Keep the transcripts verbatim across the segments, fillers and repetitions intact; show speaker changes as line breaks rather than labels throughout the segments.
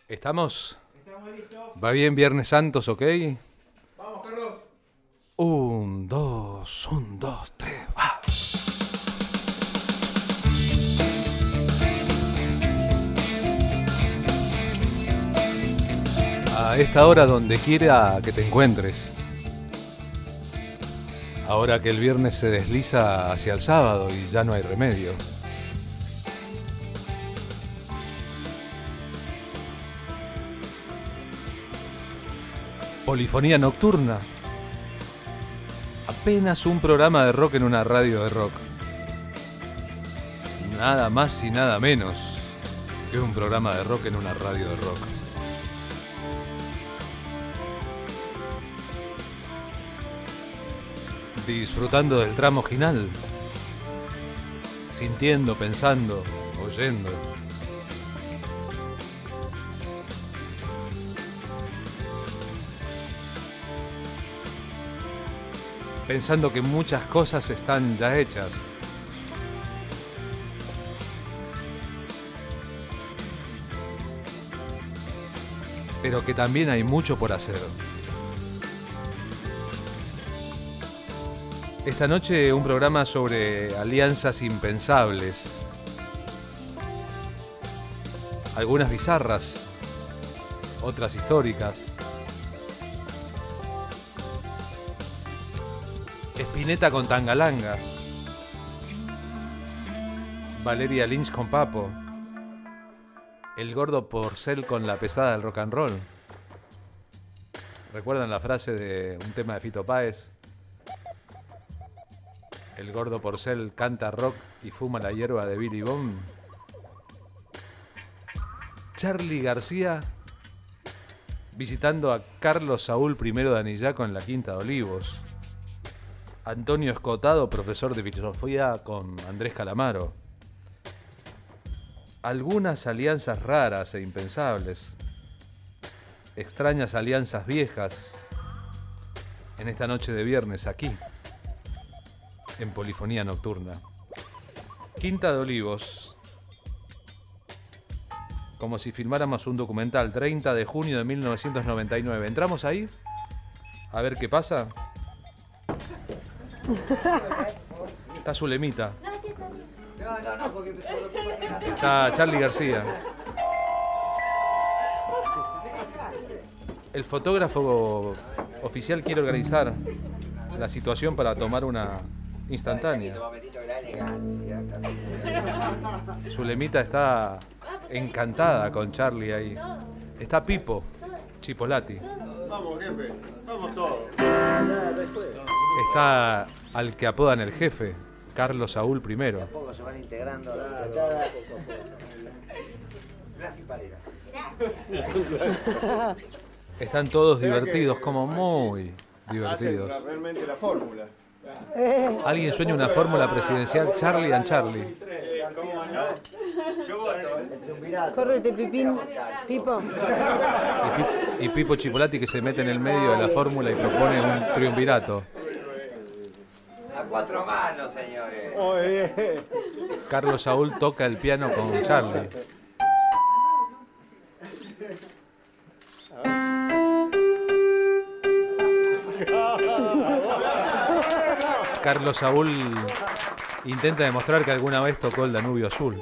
¿Estamos?
Estamos listos.
¿Va bien Viernes Santos, ok?
Vamos, Carlos.
Un, dos, un, dos, tres, va. A esta hora donde quiera que te encuentres. Ahora que el viernes se desliza hacia el sábado y ya no hay remedio. Polifonía nocturna. Apenas un programa de rock en una radio de rock. Nada más y nada menos que un programa de rock en una radio de rock. Disfrutando del tramo final. Sintiendo, pensando, oyendo. Pensando que muchas cosas están ya hechas. Pero que también hay mucho por hacer. Esta noche un programa sobre alianzas impensables. Algunas bizarras, otras históricas. Spinetta con Tangalanga. Valeria Lynch con Papo. El gordo Porcel con la pesada del rock and roll. ¿Recuerdan la frase de un tema de Fito Páez? El gordo Porcel canta rock y fuma la hierba de Billy Bond. Charly García visitando a Carlos Saúl I de Anillaco en la Quinta de Olivos. Antonio Escotado, profesor de filosofía con Andrés Calamaro. Algunas alianzas raras e impensables. Extrañas alianzas viejas. En esta noche de viernes aquí, en Polifonía Nocturna. Quinta de Olivos. Como si filmáramos un documental. treinta de junio de mil novecientos noventa y nueve. ¿Entramos ahí? A ver qué pasa. Está Zulemita. Está Charly García. El fotógrafo oficial quiere organizar la situación para tomar una instantánea. Zulemita está encantada con Charly ahí. Está Pipo Chipolati.
Vamos, jefe. Vamos todos.
Está al que apodan el jefe, Carlos Saúl I.
De a poco se van integrando la Las impaleras.
Están todos divertidos, como muy divertidos.
Hacen realmente la fórmula.
¿Alguien sueña una fórmula presidencial? Charly and Charly.
¿Cómo no? Yo voto, ¿eh?
Córrete, Pipín, Pipo.
Y, Pi- y Pipo Chipolati que se mete en el medio de la fórmula y propone un triunvirato.
A cuatro manos, señores.
Oye.
Carlos Saúl toca el piano con Charly. Carlos Saúl intenta demostrar que alguna vez tocó el Danubio Azul.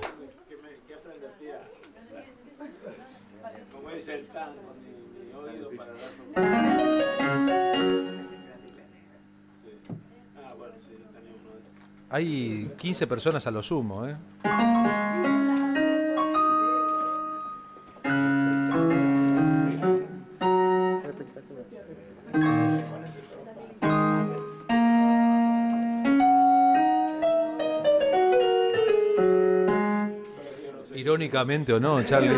Como dice el tango, mi oído para dar. Ah, bueno, sí, tenía uno de estos.
Hay quince personas a lo sumo, ¿eh? Irónicamente o no, Charly,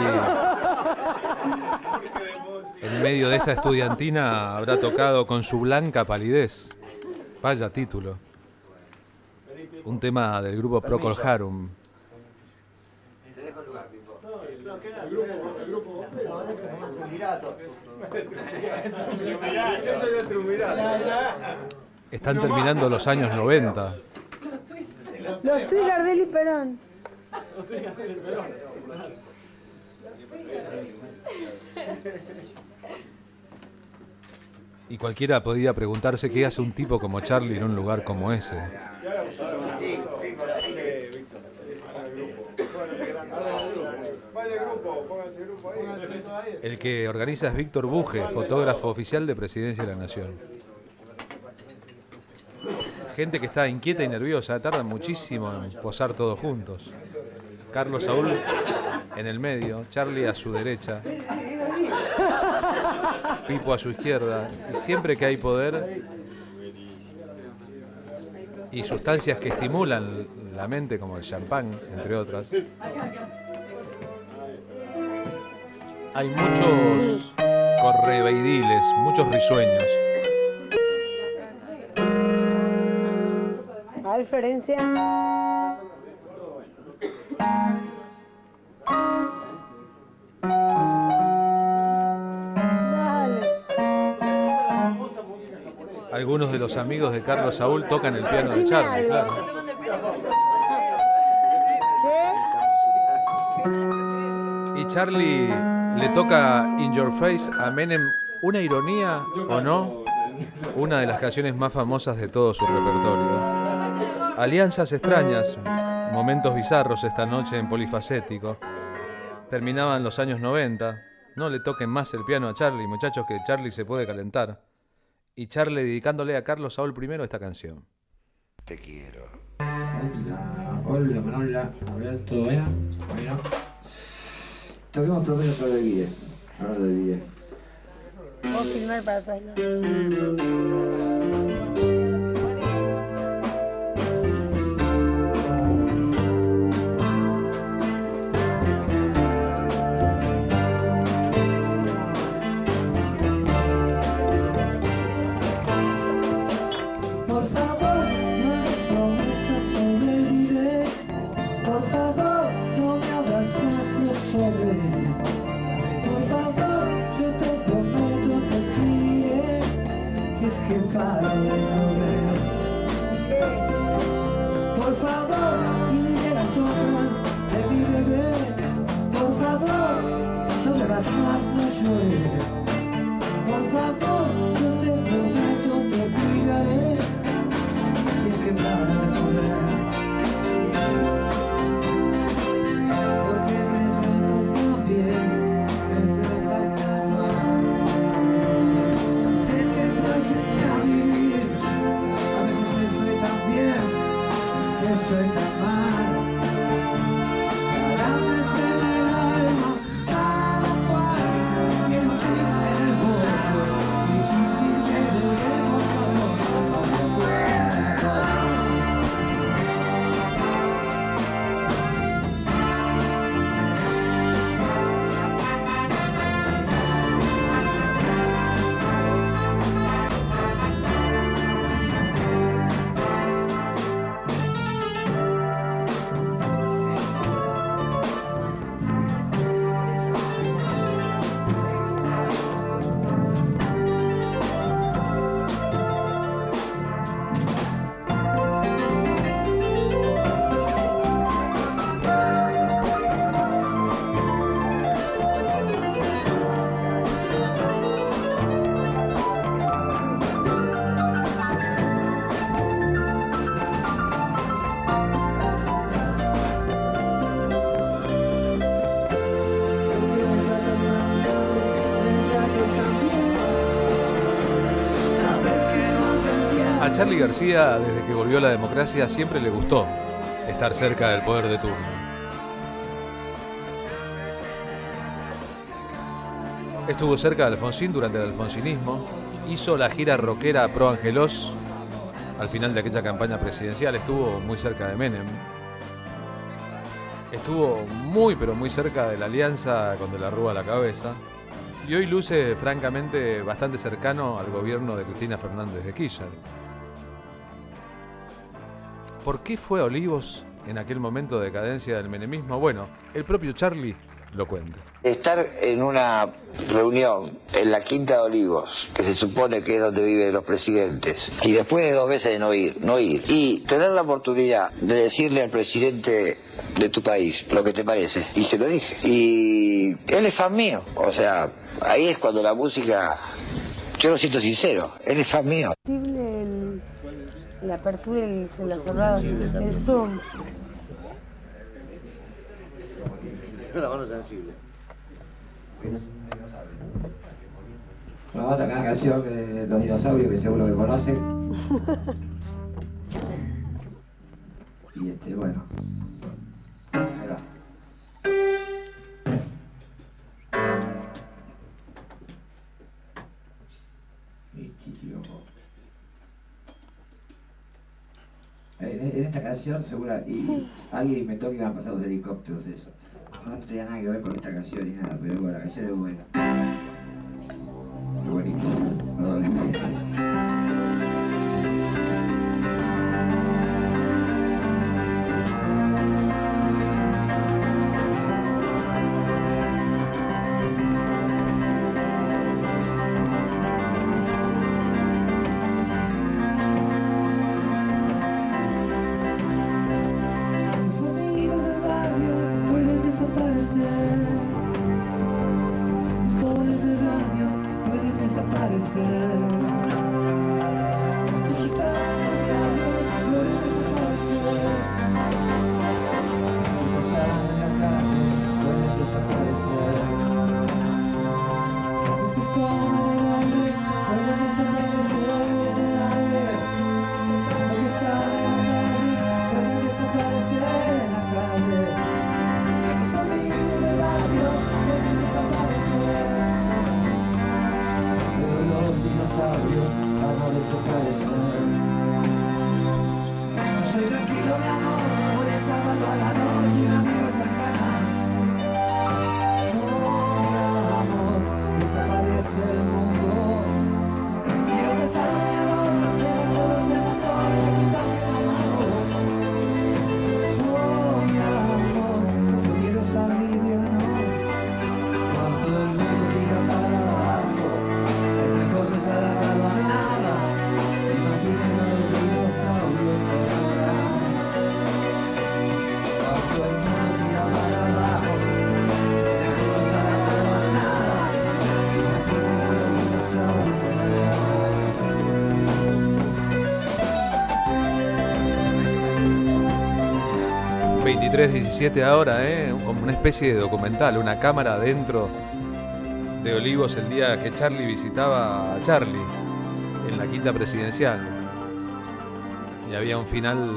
en medio de esta estudiantina, habrá tocado Con su blanca palidez. Vaya título. Un tema del grupo Procol Harum.
Te dejo el lugar, Pipo.
El grupo.
Están terminando los años noventa.
Los Twist Gardel y Perón.
Y cualquiera podía preguntarse qué hace un tipo como Charlie en un lugar como ese. El que organiza es Víctor Buje, fotógrafo oficial de Presidencia de la Nación. Gente que está inquieta y nerviosa, tardan muchísimo en posar todos juntos. Carlos Saúl en el medio, Charlie a su derecha, Pipo a su izquierda. Y siempre que hay poder y sustancias que estimulan la mente, como el champán, entre otras, hay muchos correveidiles, muchos risueños.
A ver, Florencia.
Algunos de los amigos de Carlos Saúl tocan el piano de Charlie, claro. Y Charlie le toca In Your Face a Menem, una ironía o no, una de las canciones más famosas de todo su repertorio. Alianzas extrañas, momentos bizarros esta noche en Polifacético. Terminaban los años noventa. No le toquen más el piano a Charlie, muchachos, que Charlie se puede calentar. Y Charlie dedicándole a Carlos Saúl primero esta canción.
Te quiero.
Hola, hola, hola. A ver, ¿todo bien? Bueno. Toquemos primero sobre el video. Ahora del video.
Puedo filmar para todos lados.
Por favor, sigue la sombra de mi bebé. Por favor, no bebas más, no llueve. Por favor, yo te prometo, te cuidaré. Si es que para de correr. Porque me tratas tan bien, me tratas tan mal. Ya sé que te enseñé a vivir. A veces estoy tan bien. Estoy tan mal, calambres en el alma, cada cual tiene un chip en el bolso, difícil que lleguemos a todos los recuerdos.
A Charly García, desde que volvió a la democracia, siempre le gustó estar cerca del poder de turno. Estuvo cerca de Alfonsín durante el alfonsinismo, hizo la gira rockera Pro Angelos al final de aquella campaña presidencial, estuvo muy cerca de Menem, estuvo muy pero muy cerca de la alianza con De la Rúa a la cabeza, y hoy luce francamente bastante cercano al gobierno de Cristina Fernández de Kirchner. ¿Por qué fue a Olivos en aquel momento de decadencia del menemismo? Bueno, el propio Charly lo cuenta.
Estar en una reunión en la Quinta de Olivos, que se supone que es donde viven los presidentes, y después de dos veces de no ir, no ir, y tener la oportunidad de decirle al presidente de tu país lo que te parece, y se lo dije, y y él es fan mío. O sea, ahí es cuando la música, yo lo siento sincero, él es fan mío.
El, la apertura y el, la cerrada, el zoom.
La mano sensible.
Nos mata acá una canción de Los Dinosaurios que seguro que conocen. Y este, bueno. Ahí va. En, en esta canción, seguro, y alguien inventó que iban a pasar los helicópteros, eso. No tenía nada que ver con esta canción ni nada, pero bueno, la canción es buena. Es buenísima. No lo
veintitrés diecisiete ahora, ¿eh? Como una especie de documental, una cámara dentro de Olivos el día que Charlie visitaba a Charlie en la quinta presidencial. Y había un final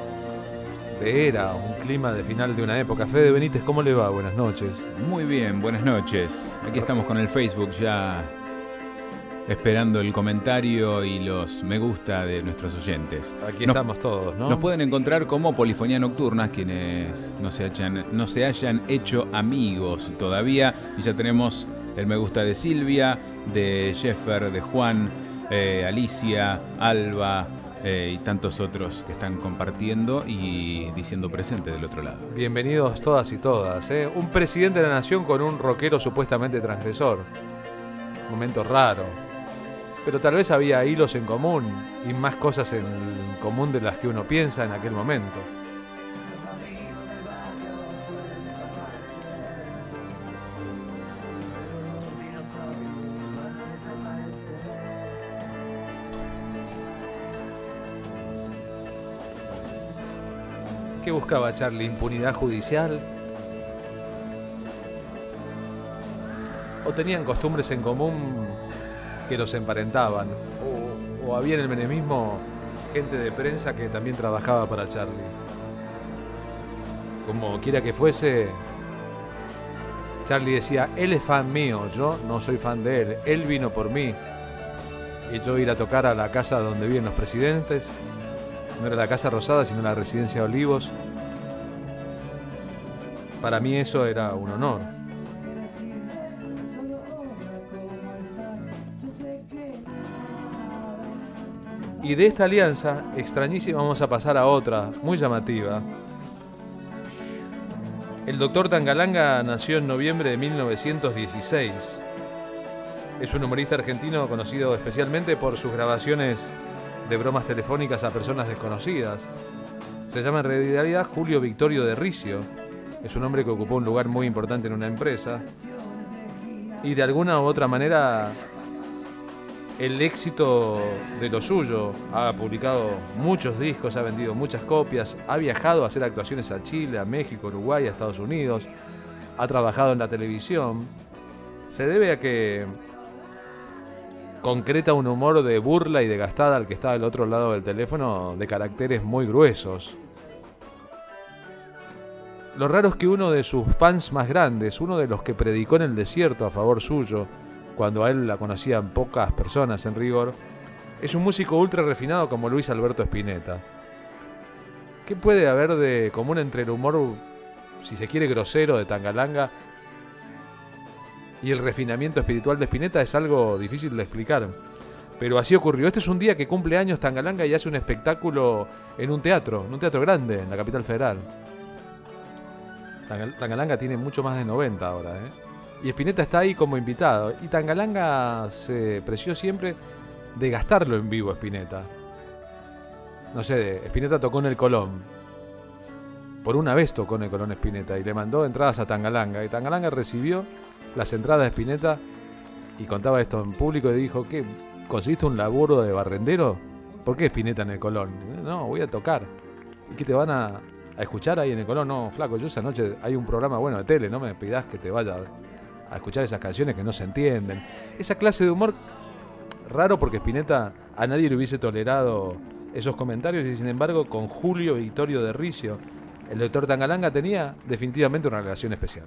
de era, un clima de final de una época. Fede Benítez, ¿cómo le va? Buenas noches.
Muy bien, buenas noches. Aquí estamos con el Facebook ya esperando el comentario y los me gusta de nuestros oyentes.
Aquí
nos,
estamos todos, ¿no?
Nos pueden encontrar como Polifonía Nocturna, quienes no se hayan, no se hayan hecho amigos todavía. Y ya tenemos el me gusta de Silvia, de Jeffer, de Juan, eh, Alicia, Alba eh, y tantos otros que están compartiendo y diciendo presente del otro lado.
Bienvenidos todas y todas, ¿eh? Un presidente de la nación con un rockero supuestamente transgresor. Momento raro. Pero tal vez había hilos en común y más cosas en común de las que uno piensa en aquel momento. ¿Qué buscaba Charlie? ¿Impunidad judicial? ¿O tenían costumbres en común que los emparentaban? O, o había en el menemismo gente de prensa que también trabajaba para Charlie. Como quiera que fuese, Charlie decía, él es fan mío, yo no soy fan de él, él vino por mí. Y yo ir a tocar a la casa donde viven los presidentes, no era la Casa Rosada, sino la Residencia de Olivos. Para mí eso era un honor. Y de esta alianza extrañísima vamos a pasar a otra, muy llamativa. El doctor Tangalanga nació en noviembre de mil novecientos dieciséis. Es un humorista argentino conocido especialmente por sus grabaciones de bromas telefónicas a personas desconocidas. Se llama en realidad Julio Victorio de Ricio. Es un hombre que ocupó un lugar muy importante en una empresa. Y de alguna u otra manera, el éxito de lo suyo. Ha publicado muchos discos, ha vendido muchas copias, ha viajado a hacer actuaciones a Chile, a México, Uruguay, a Estados Unidos. Ha trabajado en la televisión. Se debe a que concreta un humor de burla y de gastada al que está del otro lado del teléfono, de caracteres muy gruesos. Lo raro es que uno de sus fans más grandes, uno de los que predicó en el desierto a favor suyo, cuando a él la conocían pocas personas en rigor, es un músico ultra refinado como Luis Alberto Spinetta. ¿Qué puede haber de común entre el humor, si se quiere, grosero de Tangalanga y el refinamiento espiritual de Spinetta? Es algo difícil de explicar, pero así ocurrió. Este es un día que cumple años Tangalanga y hace un espectáculo en un teatro, en un teatro grande, en la capital federal. Tangalanga tiene mucho más de noventa ahora, ¿eh? Y Spinetta está ahí como invitado. Y Tangalanga se preció siempre de gastarlo en vivo, Spinetta. No sé, Spinetta tocó en el Colón. Por una vez tocó en el Colón Spinetta y le mandó entradas a Tangalanga. Y Tangalanga recibió las entradas de Spinetta y contaba esto en público y dijo: ¿qué? ¿Conseguiste un laburo de barrendero? ¿Por qué Spinetta en el Colón? No, voy a tocar. ¿Y qué te van a, a escuchar ahí en el Colón? No, flaco, yo esa noche hay un programa bueno de tele, no me pidas que te vaya a escuchar esas canciones que no se entienden. Esa clase de humor raro, porque Spinetta a nadie le hubiese tolerado esos comentarios, y sin embargo con Julio Vittorio de Ricio, el doctor Tangalanga, tenía definitivamente una relación especial.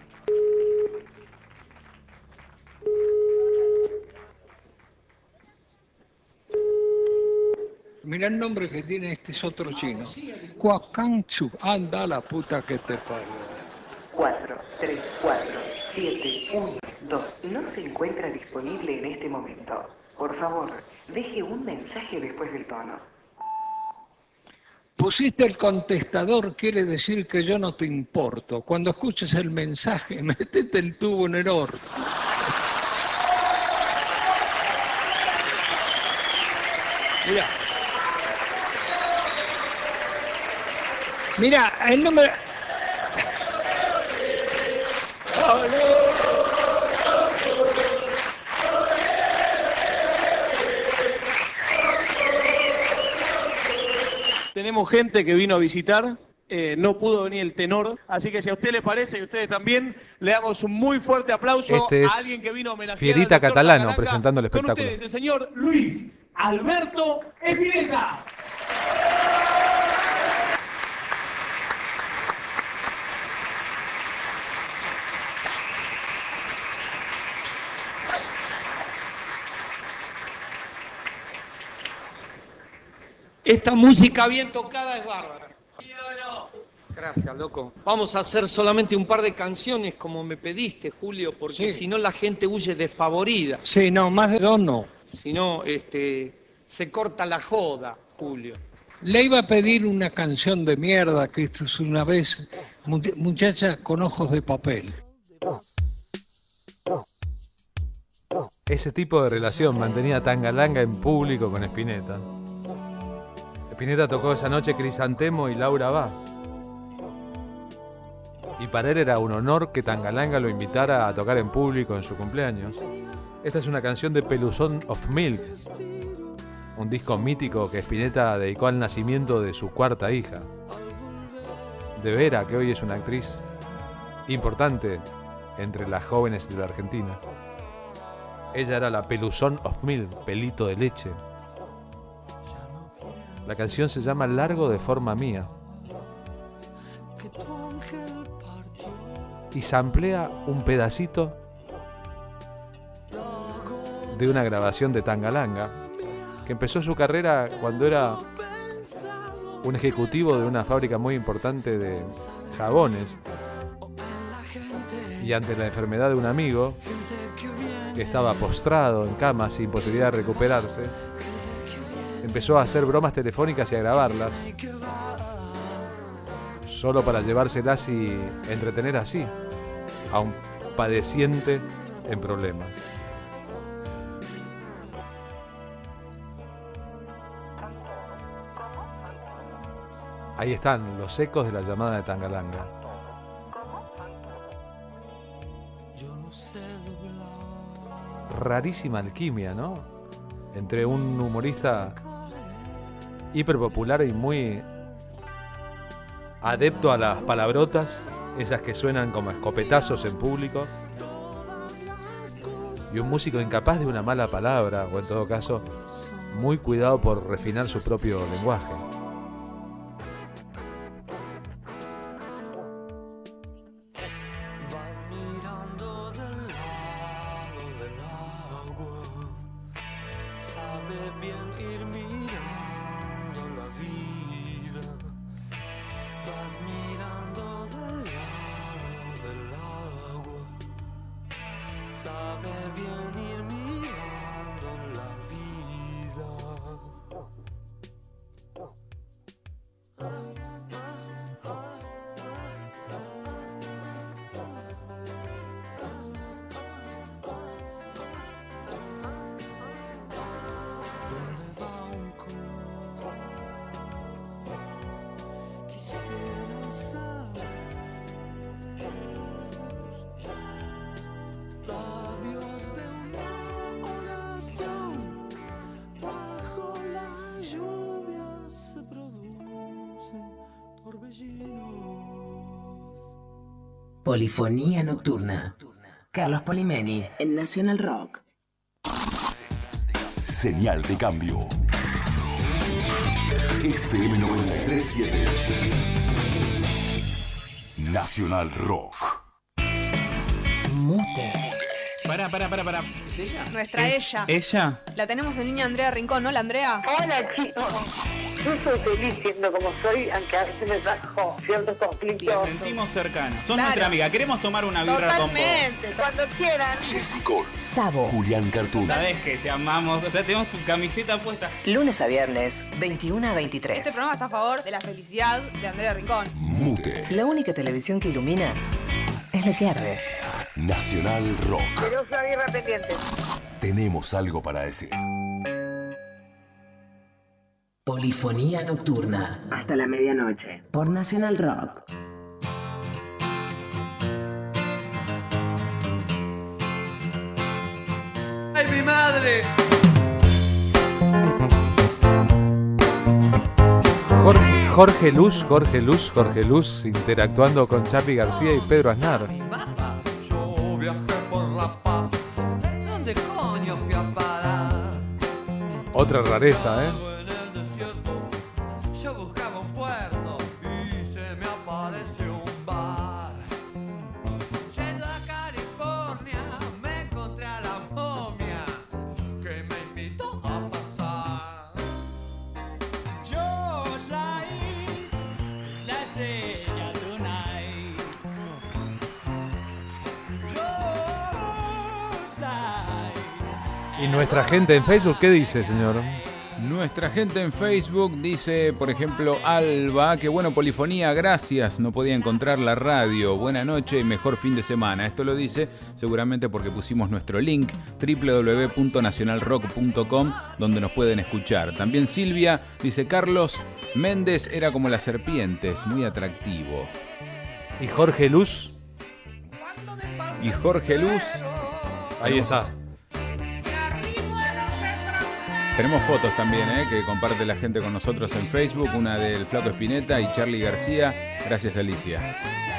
Mirá el nombre que tiene este es otro chino. Cuacanchu, anda la puta que te parió.
cuatro, tres, cuatro, siete, uno, dos. No se encuentra disponible en este momento. Por favor, deje un mensaje después del tono.
Pusiste el contestador, quiere decir que yo no te importo. Cuando escuches el mensaje, métete el tubo en el orto. Mirá. Mira, el número...
Tenemos gente que vino a visitar, eh, no pudo venir el tenor, así que si a usted le parece y a ustedes también, le damos un muy fuerte aplauso
este
a alguien que vino a homenajear
Fierita
al doctor
Catalano
Tangalanga.
presentando el espectáculo.
Con ustedes, el señor Luis Alberto Spinetta.
Esta música bien tocada es bárbara. Gracias, loco. Vamos a hacer solamente un par de canciones como me pediste, Julio, porque
Sí.
si no la gente huye despavorida.
Sí, no, más de dos no.
Si no, este, se corta la joda, Julio.
Le iba a pedir una canción de mierda, que esto es una vez, muchacha con ojos de papel.
Ese tipo de relación mantenía Tangalanga en público con Spinetta. Spinetta tocó esa noche Crisantemo y Laura Va. Y para él era un honor que Tangalanga lo invitara a tocar en público en su cumpleaños. Esta es una canción de Peluzón of Milk, un disco mítico que Spinetta dedicó al nacimiento de su cuarta hija, de Vera, que hoy es una actriz importante entre las jóvenes de la Argentina. Ella era la Peluzón of Milk, pelito de leche. La canción se llama Largo de forma mía y samplea un pedacito de una grabación de Tangalanga, que empezó su carrera cuando era un ejecutivo de una fábrica muy importante de jabones, y ante la enfermedad de un amigo que estaba postrado en cama sin posibilidad de recuperarse, empezó a hacer bromas telefónicas y a grabarlas, solo para llevárselas y entretener así a un padeciente en problemas. Ahí están los ecos de la llamada de Tangalanga. rarísima alquimia, ¿no? Entre un humorista hiperpopular y muy adepto a las palabrotas, esas que suenan como escopetazos en público, y un músico incapaz de una mala palabra, o en todo caso, muy cuidado por refinar su propio lenguaje.
Polifonía Nocturna. Carlos Polimeni en Nacional Rock.
Señal de cambio. F M noventa y tres punto siete. Nacional Rock.
Mute.
Pará, pará, pará, pará. ¿Es ella?
Nuestra
¿Es
ella.
¿Ella?
La tenemos en línea, Andrea Rincón, ¿no? ¿La Andrea?
Hola, chicos. Yo soy feliz siendo como soy, aunque a veces me trajo ciertos conflictos.
La sentimos cercana. Sos
Claro.
nuestra amiga. Queremos tomar una birra con vos.
Totalmente, cuando quieran.
Jessica.
Sabo.
Julián Cartoon.
Sabés que te amamos. O sea, tenemos tu camiseta puesta.
Lunes a viernes, veintiuno a veintitrés.
Este programa está a favor de la felicidad de Andrea Rincón.
Mute.
La única televisión que ilumina es la que arde.
Nacional Rock.
Pero una birra pendiente.
Tenemos algo para decir.
Polifonía Nocturna. Hasta la medianoche. Por Nacional Rock.
¡Ay, mi madre!
Jorge, Jorge Luz, Jorge Luz, Jorge Luz interactuando con Chapi García y Pedro Aznar.
Yo viajé por la paz. ¿Dónde coño fui a parar?
Otra rareza, ¿eh?
En el desierto yo buscaba un puerto y se me apareció un bar. Yendo a California me encontré a la momia que me invitó a pasar. George Light es la estrella tonight. George Light.
¿Y nuestra gente en Facebook qué dice, señor?
Nuestra gente en Facebook dice, por ejemplo, Alba, que bueno, Polifonía, gracias, no podía encontrar la radio, buena noche y mejor fin de semana. Esto lo dice seguramente porque pusimos nuestro link, doble u doble u doble u punto nacional rock punto com, donde nos pueden escuchar. También Silvia dice, Carlos Méndez era como las serpientes, muy atractivo.
¿Y Jorge Luz?
Y Jorge Luz,
ahí está.
Tenemos fotos también, ¿eh? Que comparte la gente con nosotros en Facebook, una del Flaco Espineta y Charly García. Gracias, Alicia.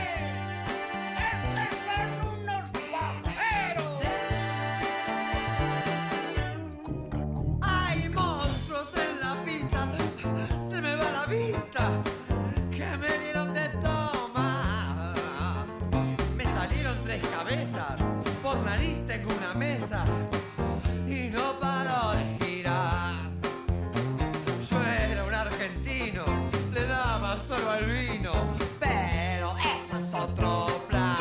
Hay monstruos en la pista, se me va la vista, que me dieron de tomar. Me salieron tres cabezas, por nariz tengo una mesa y no paro de girar. Yo era un argentino, le daba solo al vino, pero esto es otro plan.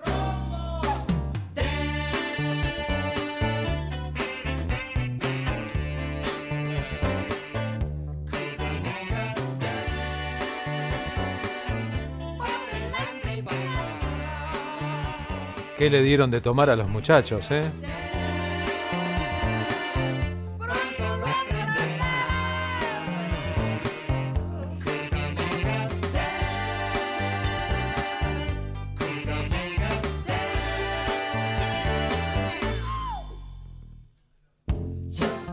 ¿Qué le dieron de tomar a los muchachos, eh?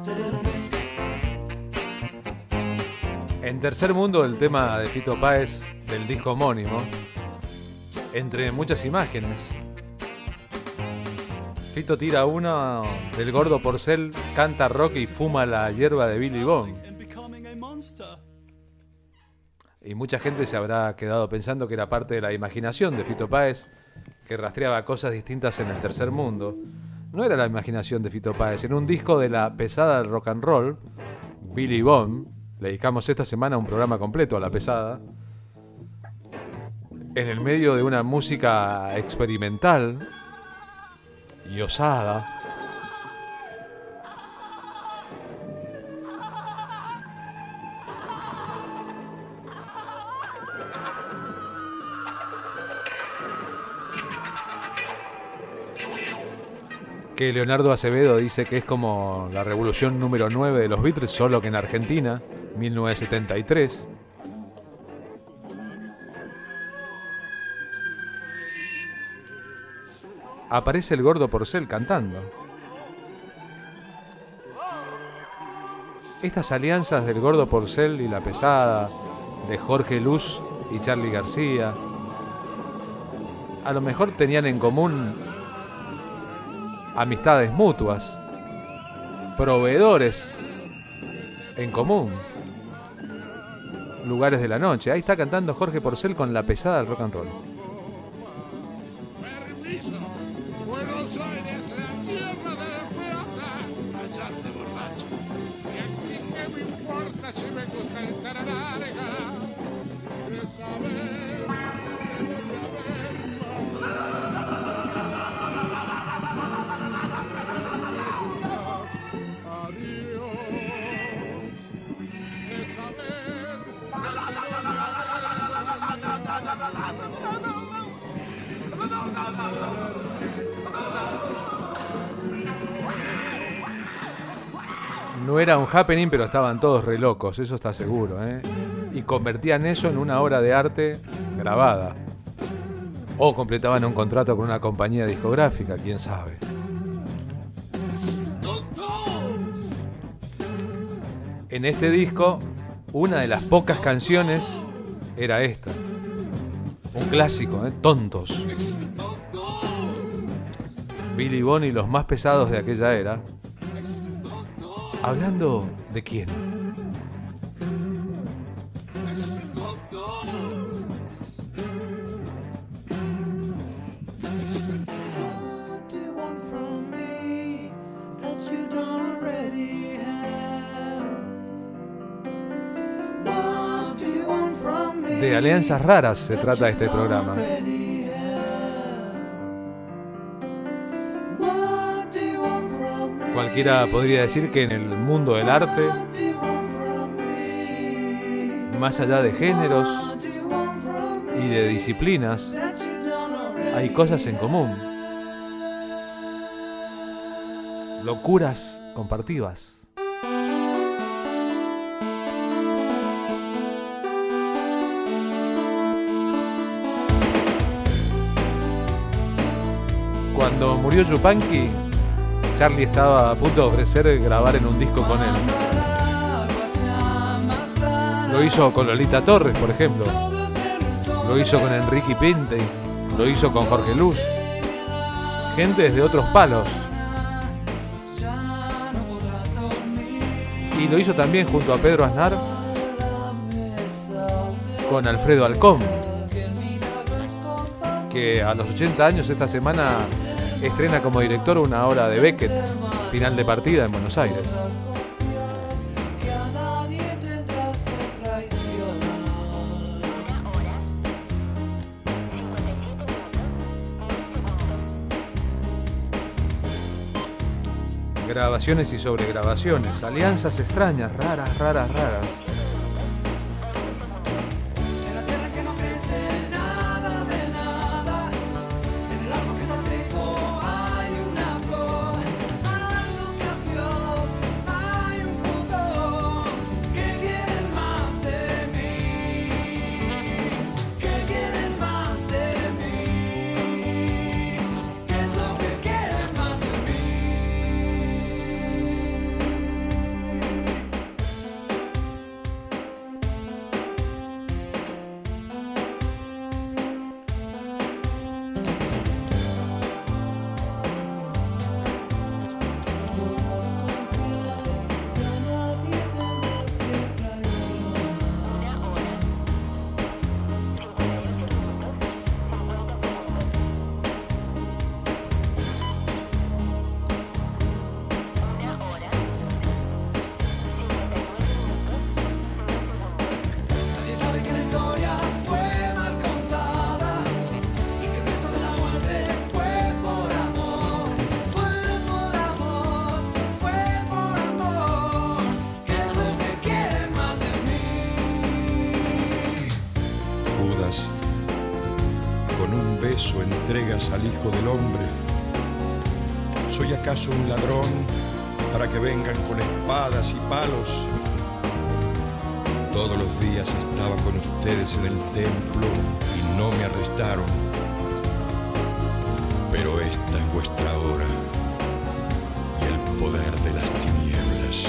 En Tercer Mundo, el tema de Fito Páez del disco homónimo, entre muchas imágenes. Fito tira uno del gordo Porcel, canta rock y fuma la hierba de Billy Bond. Y mucha gente se habrá quedado pensando que era parte de la imaginación de Fito Páez, que rastreaba cosas distintas en el Tercer Mundo. No era la imaginación de Fito Páez. En un disco de la pesada del rock and roll, Billy Bond, le dedicamos esta semana un programa completo a la pesada, en el medio de una música experimental y osada, que Leonardo Acevedo dice que es como la revolución número nueve de los Beatles, solo que en Argentina, mil novecientos setenta y tres. Aparece el gordo Porcel cantando. Estas alianzas del gordo Porcel y la pesada, de Jorge Luz y Charly García, a lo mejor tenían en común amistades mutuas, proveedores en común, lugares de la noche. Ahí está cantando Jorge Porcel con la pesada del rock and roll.
Buenos Aires, la tierra de Peaza, callate borracho, y a mí qué me importa si me gusta estar larga, de saber que me voy a ver adiós, de saber que me voy a ver.
No era un happening, pero estaban todos re locos, eso está seguro, ¿eh? Y convertían eso en una obra de arte grabada. O completaban un contrato con una compañía discográfica, quién sabe. En este disco, una de las pocas canciones era esta. Un clásico, ¿eh? Tontos. Billy Bond y los más pesados de aquella era. ¿Hablando de quién? De alianzas raras se trata este programa. Cualquiera podría decir que en el mundo del arte, más allá de géneros y de disciplinas, hay cosas en común. Locuras compartidas. Cuando murió Yupanqui, Charly estaba a punto de ofrecer grabar en un disco con él. Lo hizo con Lolita Torres, por ejemplo. Lo hizo con Enrique Pinte. Lo hizo con Jorge Luz. Gente desde otros palos. Y lo hizo también junto a Pedro Aznar con Alfredo Alcón, que a los ochenta años esta semana estrena como director una obra de Beckett, Final de partida, en Buenos Aires. Grabaciones y sobregrabaciones, alianzas extrañas, raras, raras, raras.
entregas al Hijo del Hombre? ¿Soy acaso un ladrón para que vengan con espadas y palos? Todos los días estaba con ustedes en el templo y no me arrestaron. Pero esta es vuestra hora y el poder de las tinieblas.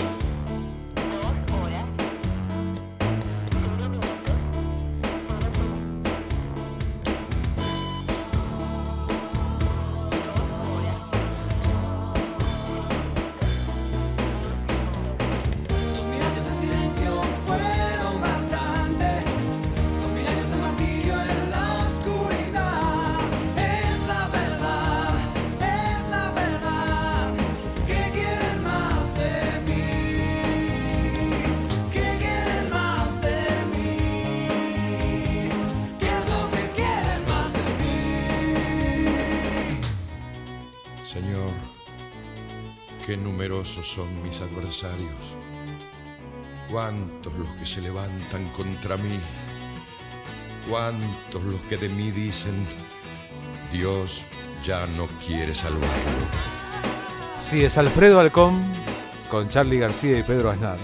Señor, qué numerosos son mis adversarios, cuántos los que se levantan contra mí, cuántos los que de mí dicen, Dios ya no quiere salvarlo.
Sí, es Alfredo Alcón con Charly García y Pedro Aznar.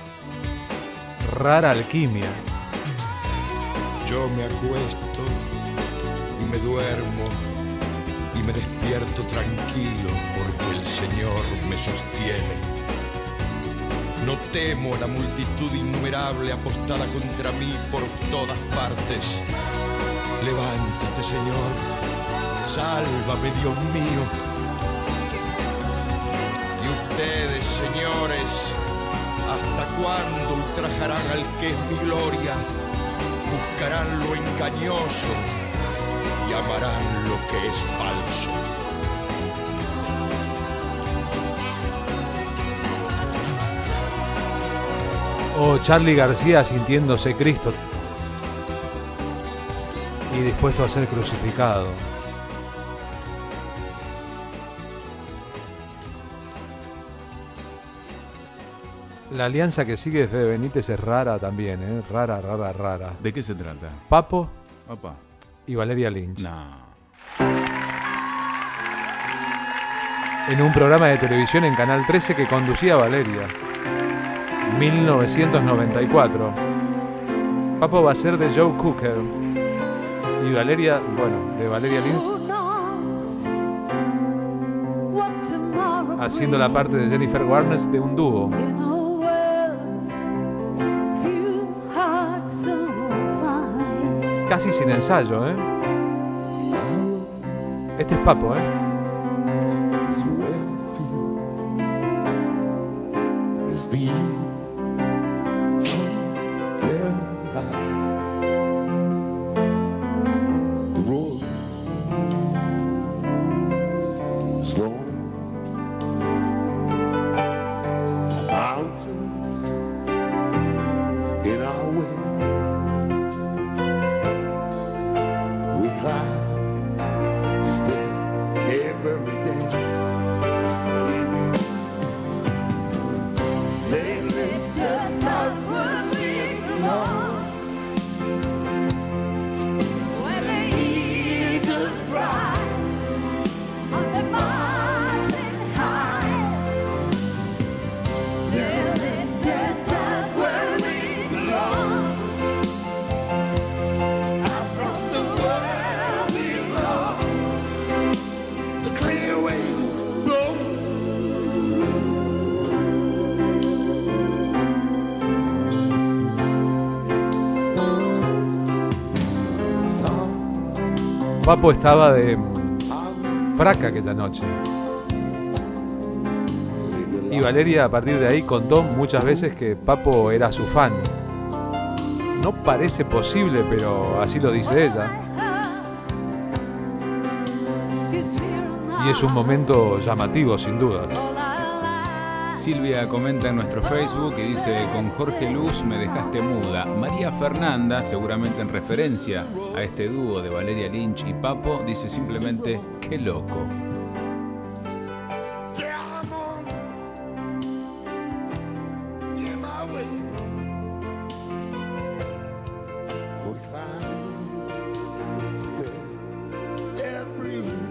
Rara alquimia.
Yo me acuesto y me duermo y me despierto tranquilo porque el Señor me sostiene. No temo la multitud innumerable apostada contra mí por todas partes. Levántate, Señor, sálvame, Dios mío. Y ustedes, señores, ¿hasta cuándo ultrajarán al que es mi gloria? Buscarán lo engañoso y amarán lo que es falso.
O Charly García sintiéndose Cristo y dispuesto a ser crucificado. La alianza que sigue de Fede Benítez es rara también, ¿eh? Rara, rara, rara.
¿De qué se trata?
Papo
Opa.
y Valeria Lynch.
No.
En un programa de televisión en Canal trece que conducía Valeria. mil novecientos noventa y cuatro. Papo va a ser de Joe Cooker. Y Valeria, bueno, de Valeria Lynch, haciendo la parte de Jennifer Warnes de un dúo. Casi sin ensayo, ¿eh? Este es Papo, ¿eh? Papo estaba de fraca aquella noche. Y Valeria a partir de ahí contó muchas veces que Papo era su fan. No parece posible, pero así lo dice ella. Y es un momento llamativo, sin dudas.
Silvia comenta en nuestro Facebook y dice: con Jorge Luz me dejaste muda. María Fernanda, seguramente en referencia a este dúo de Valeria Lynch y Papo, dice simplemente: qué loco.
Every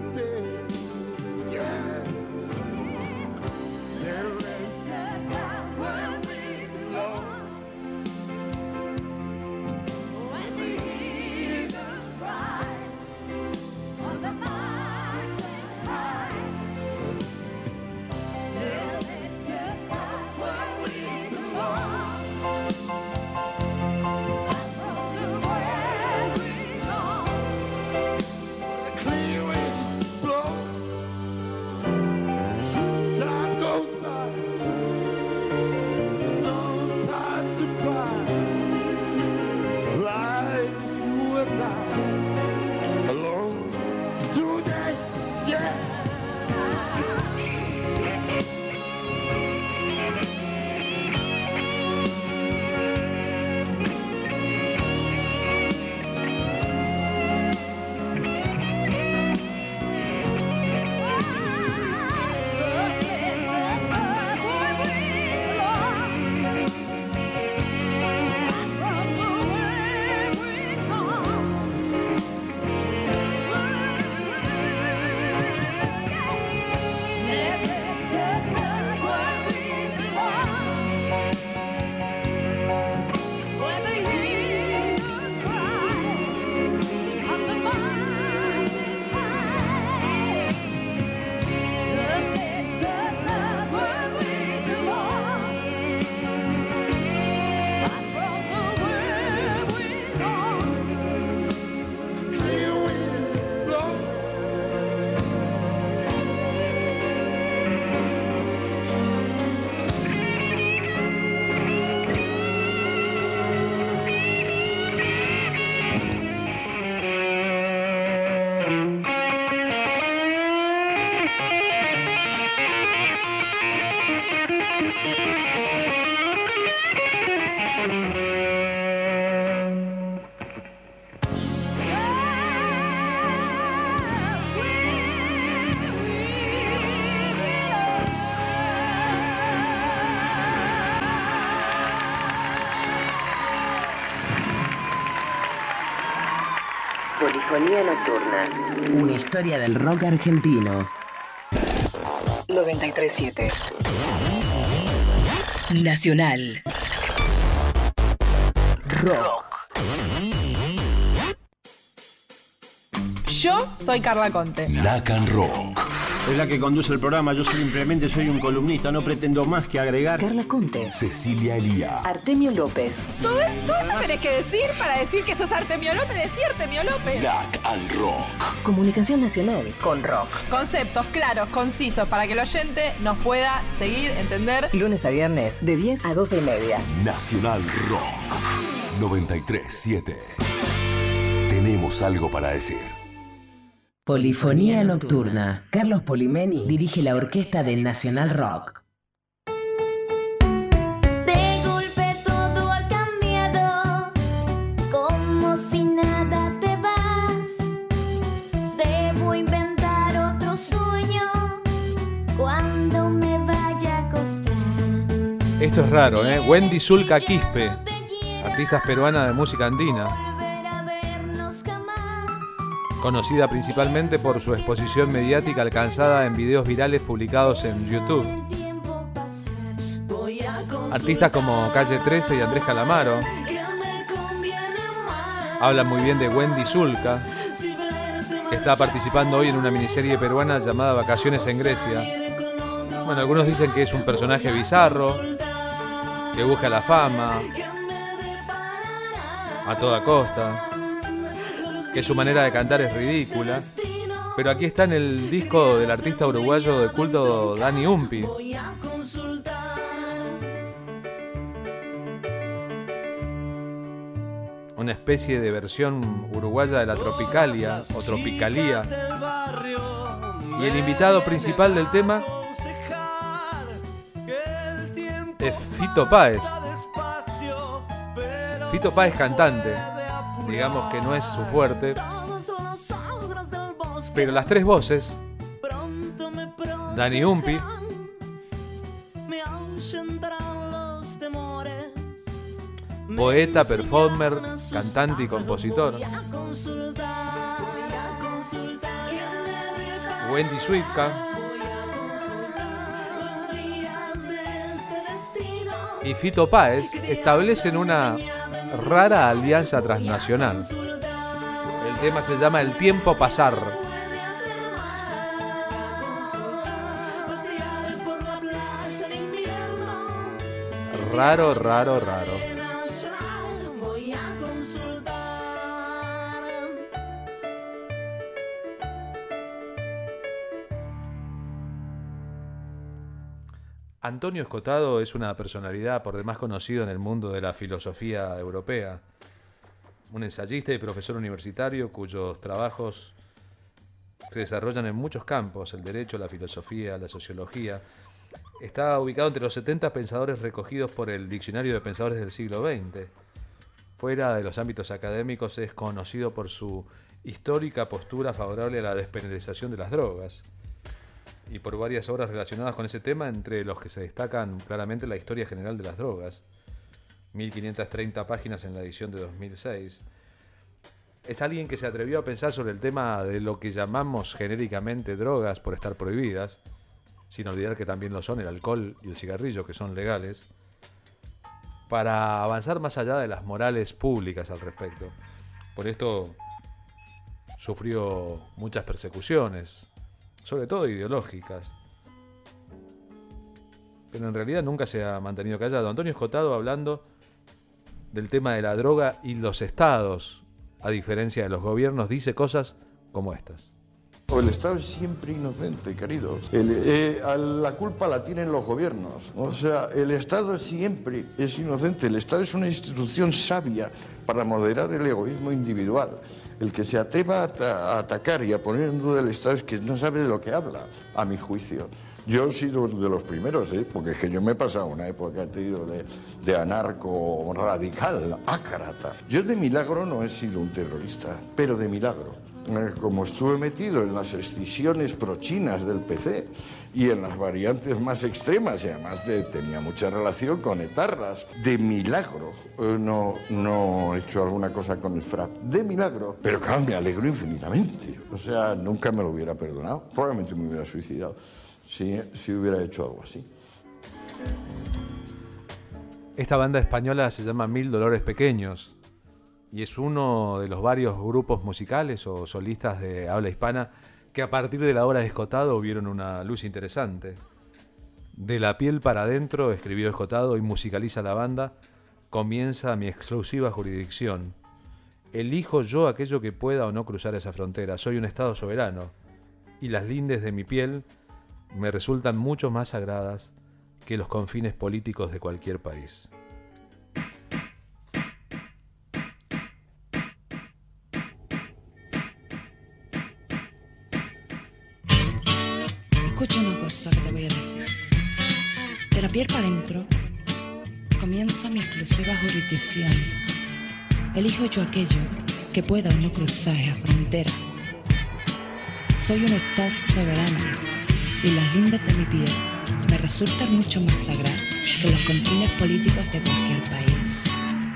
Polifonía Nocturna. Una historia del rock argentino. noventa y tres siete. Nacional Rock.
Yo soy Carla Conte.
Nacan Rock.
Es la que conduce el programa, yo simplemente soy un columnista, no pretendo más que agregar.
Carla Conte.
Cecilia Elía.
Artemio López.
Todo, todo eso tenés que decir para decir que sos Artemio López. Decí Artemio López.
Nacan Rock.
Comunicación nacional con rock.
Conceptos claros, concisos, para que el oyente nos pueda seguir, entender.
Lunes a viernes, de diez a doce y media.
Nacional Rock. noventa y tres siete. Tenemos algo para decir.
Polifonía Nocturna. Carlos Polimeni dirige la orquesta del Nacional Rock.
De golpe todo ha cambiado, como si nada te vas. Debo inventar otro sueño cuando me vaya a acostar.
Esto es raro, ¿eh? Wendy Zulka Quispe, artista peruana de música andina. Conocida principalmente por su exposición mediática alcanzada en videos virales publicados en YouTube. Artistas como Calle trece y Andrés Calamaro hablan muy bien de Wendy Zulka, que está participando hoy en una miniserie peruana llamada Vacaciones en Grecia. Bueno, algunos dicen que es un personaje bizarro, que busca la fama a toda costa, que su manera de cantar es ridícula, pero aquí está en el disco del artista uruguayo de culto Dani Umpi. Una especie de versión uruguaya de la Tropicalia o Tropicalía. Y el invitado principal del tema es Fito Páez. Fito Páez cantante. Digamos que no es su fuerte, pero las tres voces, Dani Umpi, poeta, performer, cantante y compositor, Wendy Zulka y Fito Páez establecen una rara alianza transnacional. El tema se llama El tiempo pasar. Raro, raro, raro. Antonio Escotado es una personalidad por demás conocido en el mundo de la filosofía europea. Un ensayista y profesor universitario cuyos trabajos se desarrollan en muchos campos: el derecho, la filosofía, la sociología. Está ubicado entre los setenta pensadores recogidos por el Diccionario de Pensadores del siglo veinte. Fuera de los ámbitos académicos es conocido por su histórica postura favorable a la despenalización de las drogas y por varias obras relacionadas con ese tema, entre los que se destacan claramente la Historia General de las Drogas, mil quinientas treinta páginas en la edición de dos mil seis. Es alguien que se atrevió a pensar sobre el tema de lo que llamamos genéricamente drogas por estar prohibidas, sin olvidar que también lo son el alcohol y el cigarrillo, que son legales, para avanzar más allá de las morales públicas al respecto. Por esto sufrió muchas persecuciones, sobre todo ideológicas, pero en realidad nunca se ha mantenido callado. Antonio Escotado, hablando del tema de la droga y los estados, a diferencia de los gobiernos, dice cosas como estas.
El Estado es siempre inocente, queridos. El, eh, la culpa la tienen los gobiernos. O sea, el Estado siempre es inocente. El Estado es una institución sabia para moderar el egoísmo individual. El que se atreva a, a atacar y a poner en duda el Estado es que no sabe de lo que habla, a mi juicio. Yo he sido de los primeros, ¿eh? Porque es que yo me he pasado una época, te digo, de, de anarco radical, ácrata. Yo de milagro no he sido un terrorista, pero de milagro. Como estuve metido en las escisiones prochinas del P C y en las variantes más extremas, y además de, tenía mucha relación con etarras, de milagro eh, no, no he hecho alguna cosa con el FRAP, de milagro. Pero claro, me alegro infinitamente. O sea, nunca me lo hubiera perdonado, probablemente me hubiera suicidado si, si hubiera hecho algo así.
Esta banda española se llama Mil Dolores Pequeños y es uno de los varios grupos musicales o solistas de habla hispana que a partir de la obra de Escotado vieron una luz interesante. De la piel para adentro, escribió Escotado y musicaliza la banda, comienza mi exclusiva jurisdicción. Elijo yo aquello que pueda o no cruzar esa frontera. Soy un estado soberano y las lindes de mi piel me resultan mucho más sagradas que los confines políticos de cualquier país.
Escucha una cosa que te voy a decir. De la piel para adentro comienza mi exclusiva jurisdicción. Elijo yo aquello que pueda o no cruzar esa frontera. Soy un estado soberano y las lindes de mi piel me resultan mucho más sagradas que los confines políticos de cualquier país.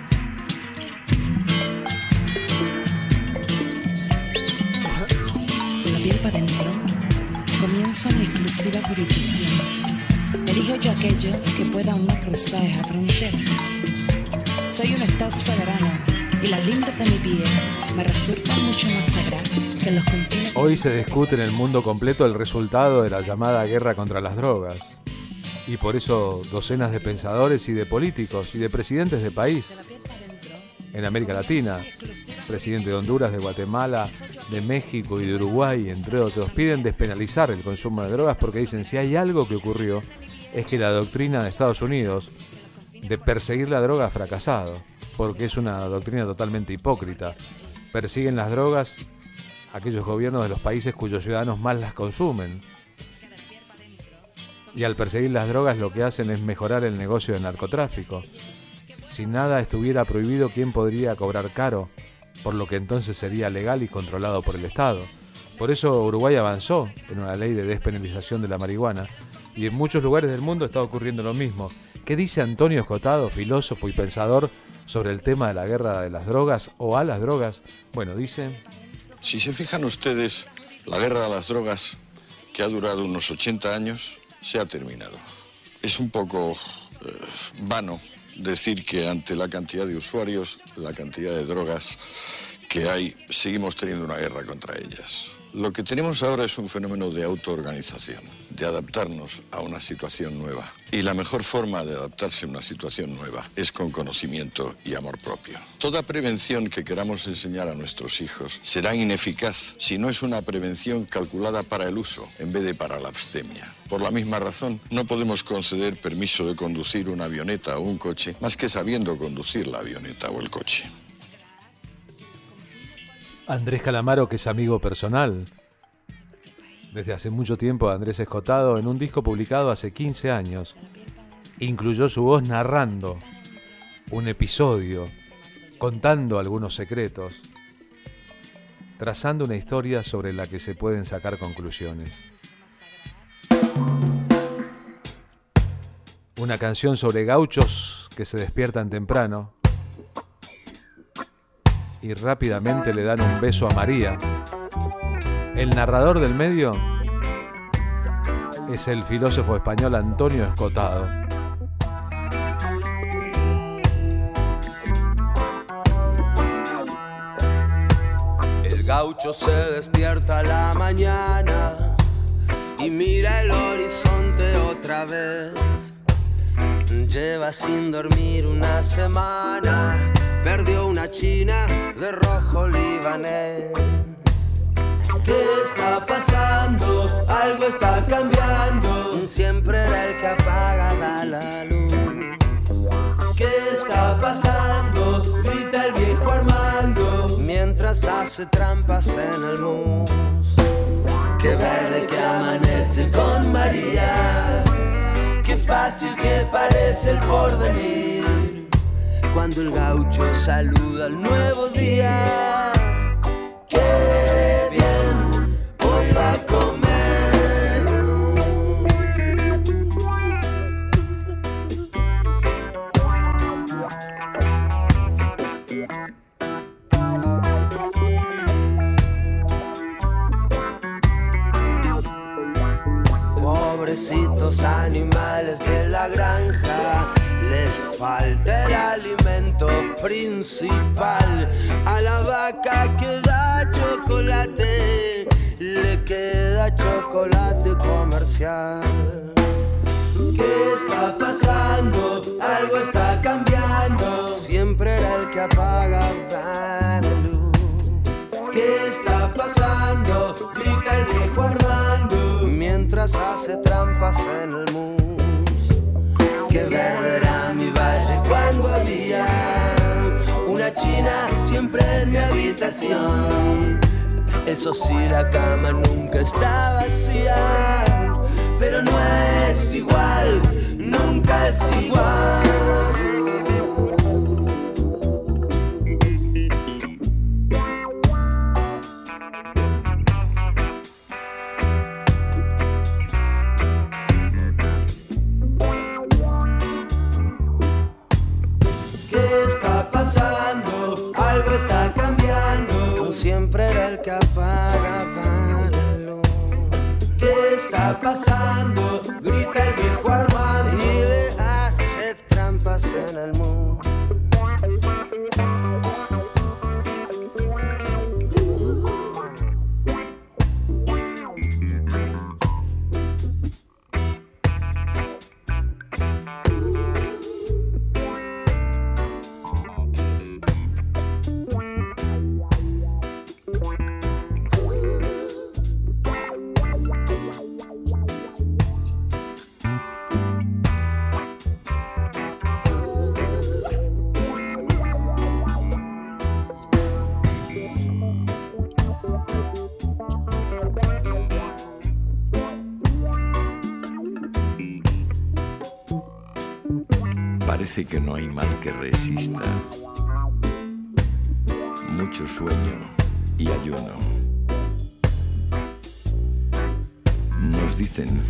De la piel para adentro comienza mi exclusiva jurisdicción. Elijo yo aquello que pueda o no cruzar esa frontera. Soy un estado soberano y las lindes de mi piel me resultan mucho más sagradas que los confines.
Hoy se discute en el mundo completo el resultado de la llamada guerra contra las drogas. Y por eso docenas de pensadores y de políticos y de presidentes de país en América Latina, presidente de Honduras, de Guatemala, de México y de Uruguay, entre otros, piden despenalizar el consumo de drogas porque dicen si hay algo que ocurrió es que la doctrina de Estados Unidos de perseguir la droga ha fracasado, porque es una doctrina totalmente hipócrita. Persiguen las drogas aquellos gobiernos de los países cuyos ciudadanos más las consumen. Y al perseguir las drogas lo que hacen es mejorar el negocio del narcotráfico. Si nada estuviera prohibido, ¿quién podría cobrar caro? Por lo que entonces sería legal y controlado por el Estado. Por eso Uruguay avanzó en una ley de despenalización de la marihuana. Y en muchos lugares del mundo está ocurriendo lo mismo. ¿Qué dice Antonio Escotado, filósofo y pensador, sobre el tema de la guerra de las drogas o a las drogas? Bueno, dice...
Si se fijan ustedes, la guerra a las drogas, que ha durado unos ochenta años, se ha terminado. Es un poco eh, vano decir que ante la cantidad de usuarios, la cantidad de drogas que hay, seguimos teniendo una guerra contra ellas. Lo que tenemos ahora es un fenómeno de autoorganización, de adaptarnos a una situación nueva. Y la mejor forma de adaptarse a una situación nueva es con conocimiento y amor propio. Toda prevención que queramos enseñar a nuestros hijos será ineficaz si no es una prevención calculada para el uso en vez de para la abstemia. Por la misma razón, no podemos conceder permiso de conducir una avioneta o un coche más que sabiendo conducir la avioneta o el coche.
Andrés Calamaro, que es amigo personal desde hace mucho tiempo de Andrés Escotado, en un disco publicado hace quince años, incluyó su voz narrando un episodio, contando algunos secretos, trazando una historia sobre la que se pueden sacar conclusiones. Una canción sobre gauchos que se despiertan temprano y rápidamente le dan un beso a María. El narrador del medio es el filósofo español Antonio Escotado.
El gaucho se despierta a la mañana y mira el horizonte otra vez. Lleva sin dormir una semana, perdió una china de rojo libanés. ¿Qué está pasando? Algo está cambiando. Siempre era el que apagaba la luz. ¿Qué está pasando? Grita el viejo Armando mientras hace trampas en el mus. Que
verde que amanece con María. Qué fácil que parece el porvenir cuando el gaucho saluda al nuevo día. Qué bien, hoy va a comer. Pobrecitos animales de la granja, les falta el alimento principal. A la vaca que da chocolate, le queda chocolate comercial. ¿Qué está pasando? Algo está cambiando. Siempre era el que apagaba la luz. ¿Qué está pasando? Grita el viejo Armando mientras hace trampas en el mus. Qué verde era mi valle cuando había una china siempre en mi habitación. Eso sí, la cama nunca está vacía, pero no es igual, nunca es igual. Siempre era el que apagaba la luz. ¿Qué está pasando? Grita el viejo Armando y le hace trampas en el mundo.
Parece que no hay mal que resista. Mucho sueño y ayuno. Nos dicen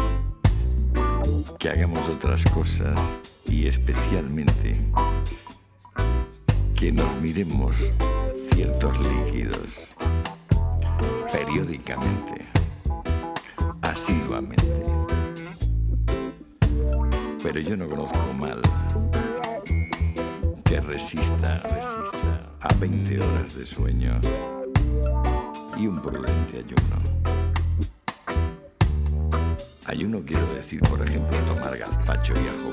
que hagamos otras cosas y especialmente que nos miremos ciertos líquidos periódicamente, asiduamente. Pero yo no conozco mal que resista, resista a veinte horas de sueño y un prudente ayuno. Ayuno quiero decir, por ejemplo, tomar gazpacho y ajo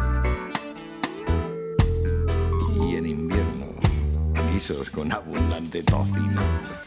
blanco. Y en invierno, guisos con abundante tocino.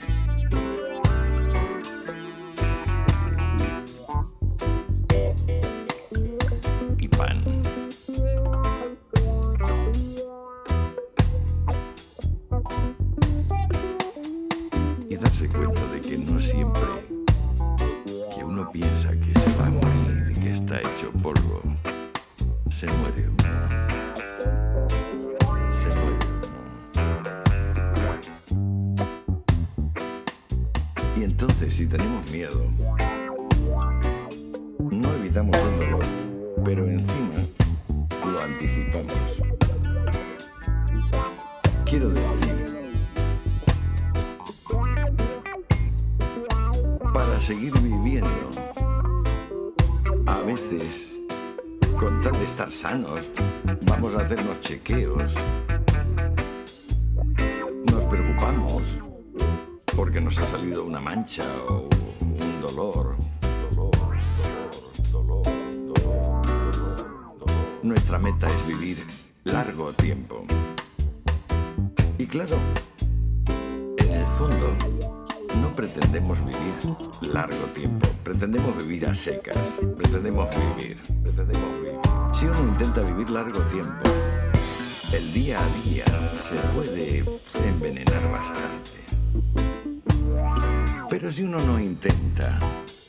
O un dolor, dolor, dolor, dolor, dolor, dolor. Nuestra meta es vivir largo tiempo. Y claro, en el fondo no pretendemos vivir largo tiempo, pretendemos vivir a secas, pretendemos vivir, pretendemos vivir. Si uno intenta vivir largo tiempo, el día a día se puede envenenar bastante. Pero si uno no intenta,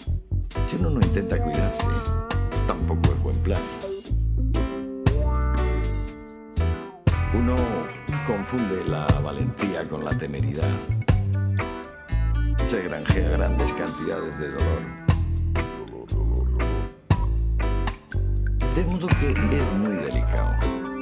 Si uno no intenta cuidarse, tampoco es buen plan. Uno confunde la valentía con la temeridad. Se granjea grandes cantidades de dolor. De modo que es muy delicado.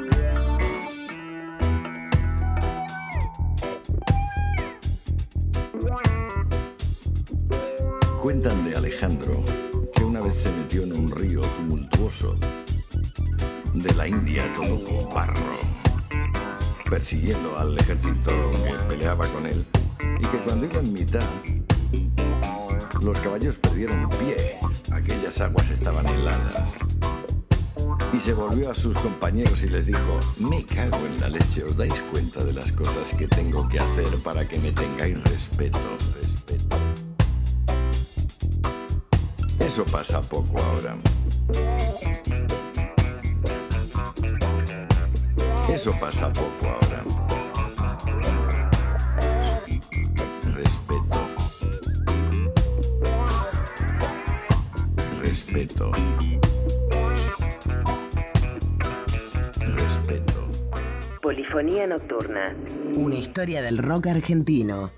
Cuentan de Alejandro que una vez se metió en un río tumultuoso de la India, todo con barro, persiguiendo al ejército que peleaba con él, y que cuando iba en mitad, los caballos perdieron pie. Aquellas aguas estaban heladas. Y se volvió a sus compañeros y les dijo: me cago en la leche, ¿os dais cuenta de las cosas que tengo que hacer para que me tengáis respeto? Respeto. Eso pasa poco ahora. Eso pasa poco ahora. Respeto. Respeto. Respeto.
Polifonía nocturna. Una historia del rock argentino.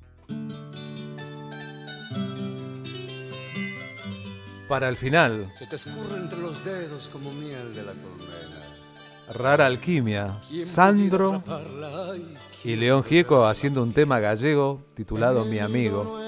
Para el final,
Se te escurre entre los dedos como miel de la colmena.
Rara Alquimia, Sandro y León Gieco haciendo un tema gallego titulado Mi Amigo.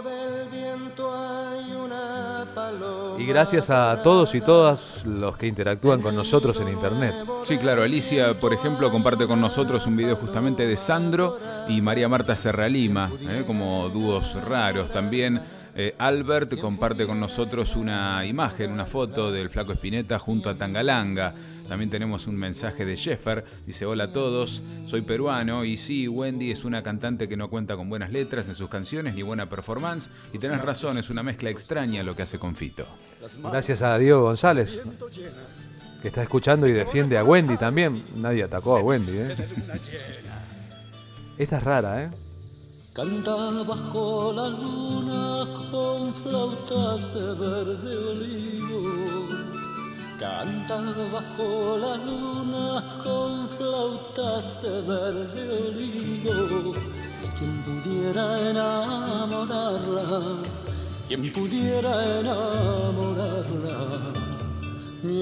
Y gracias a todos y todas los que interactúan con nosotros en internet.
Sí, claro, Alicia, por ejemplo, comparte con nosotros un video justamente de Sandro y María Marta Serralima, ¿eh? como dúos raros. También eh, Albert comparte con nosotros una imagen, una foto del Flaco Spinetta junto a Tangalanga. También tenemos un mensaje de Jeffer, dice: hola a todos, soy peruano y sí, Wendy es una cantante que no cuenta con buenas letras en sus canciones ni buena performance, y tenés razón, es una mezcla extraña lo que hace con Fito.
Gracias a Diego González, que está escuchando y defiende a Wendy también. Nadie atacó a Wendy, ¿eh? Esta es rara, ¿eh?
Canta bajo la luna con flautas de verde olivo. Canta bajo la luna con flautas de verde olivo. Quien pudiera enamorarla, quien pudiera enamorarla, mi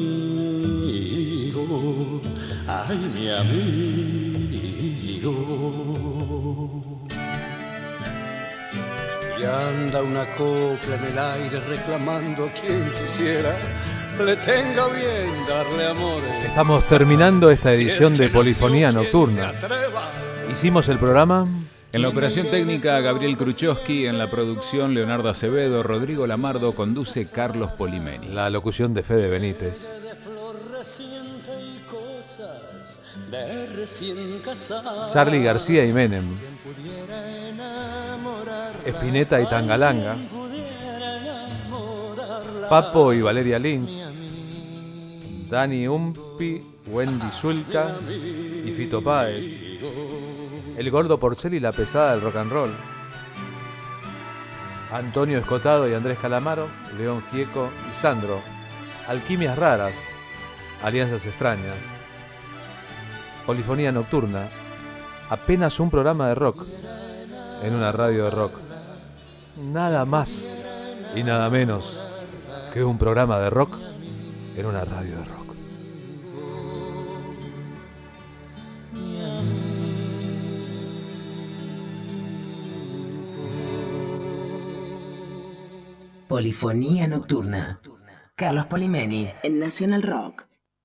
amigo, ay mi amigo. Y anda una copla en el aire reclamando a quien quisiera le tenga bien darle amores.
Estamos terminando esta edición de Polifonía Nocturna. Hicimos el programa
en la operación técnica Gabriel Kruchowski, en la producción Leonardo Acevedo, Rodrigo Lamardo, conduce Carlos Polimeni.
La locución de Fede Benítez. Charly García y Menem. Spinetta y Tangalanga. Papo y Valeria Lynch. Dani Umpi, Wendy Zulka y Fito Páez. El Gordo Porcel y la pesada del rock and roll. Antonio Escotado y Andrés Calamaro, León Gieco y Sandro. Alquimias raras, alianzas extrañas. Polifonía nocturna, apenas un programa de rock en una radio de rock. Nada más y nada menos que un programa de rock en una radio de rock.
Polifonía nocturna. Carlos Polimeni en Nacional Rock.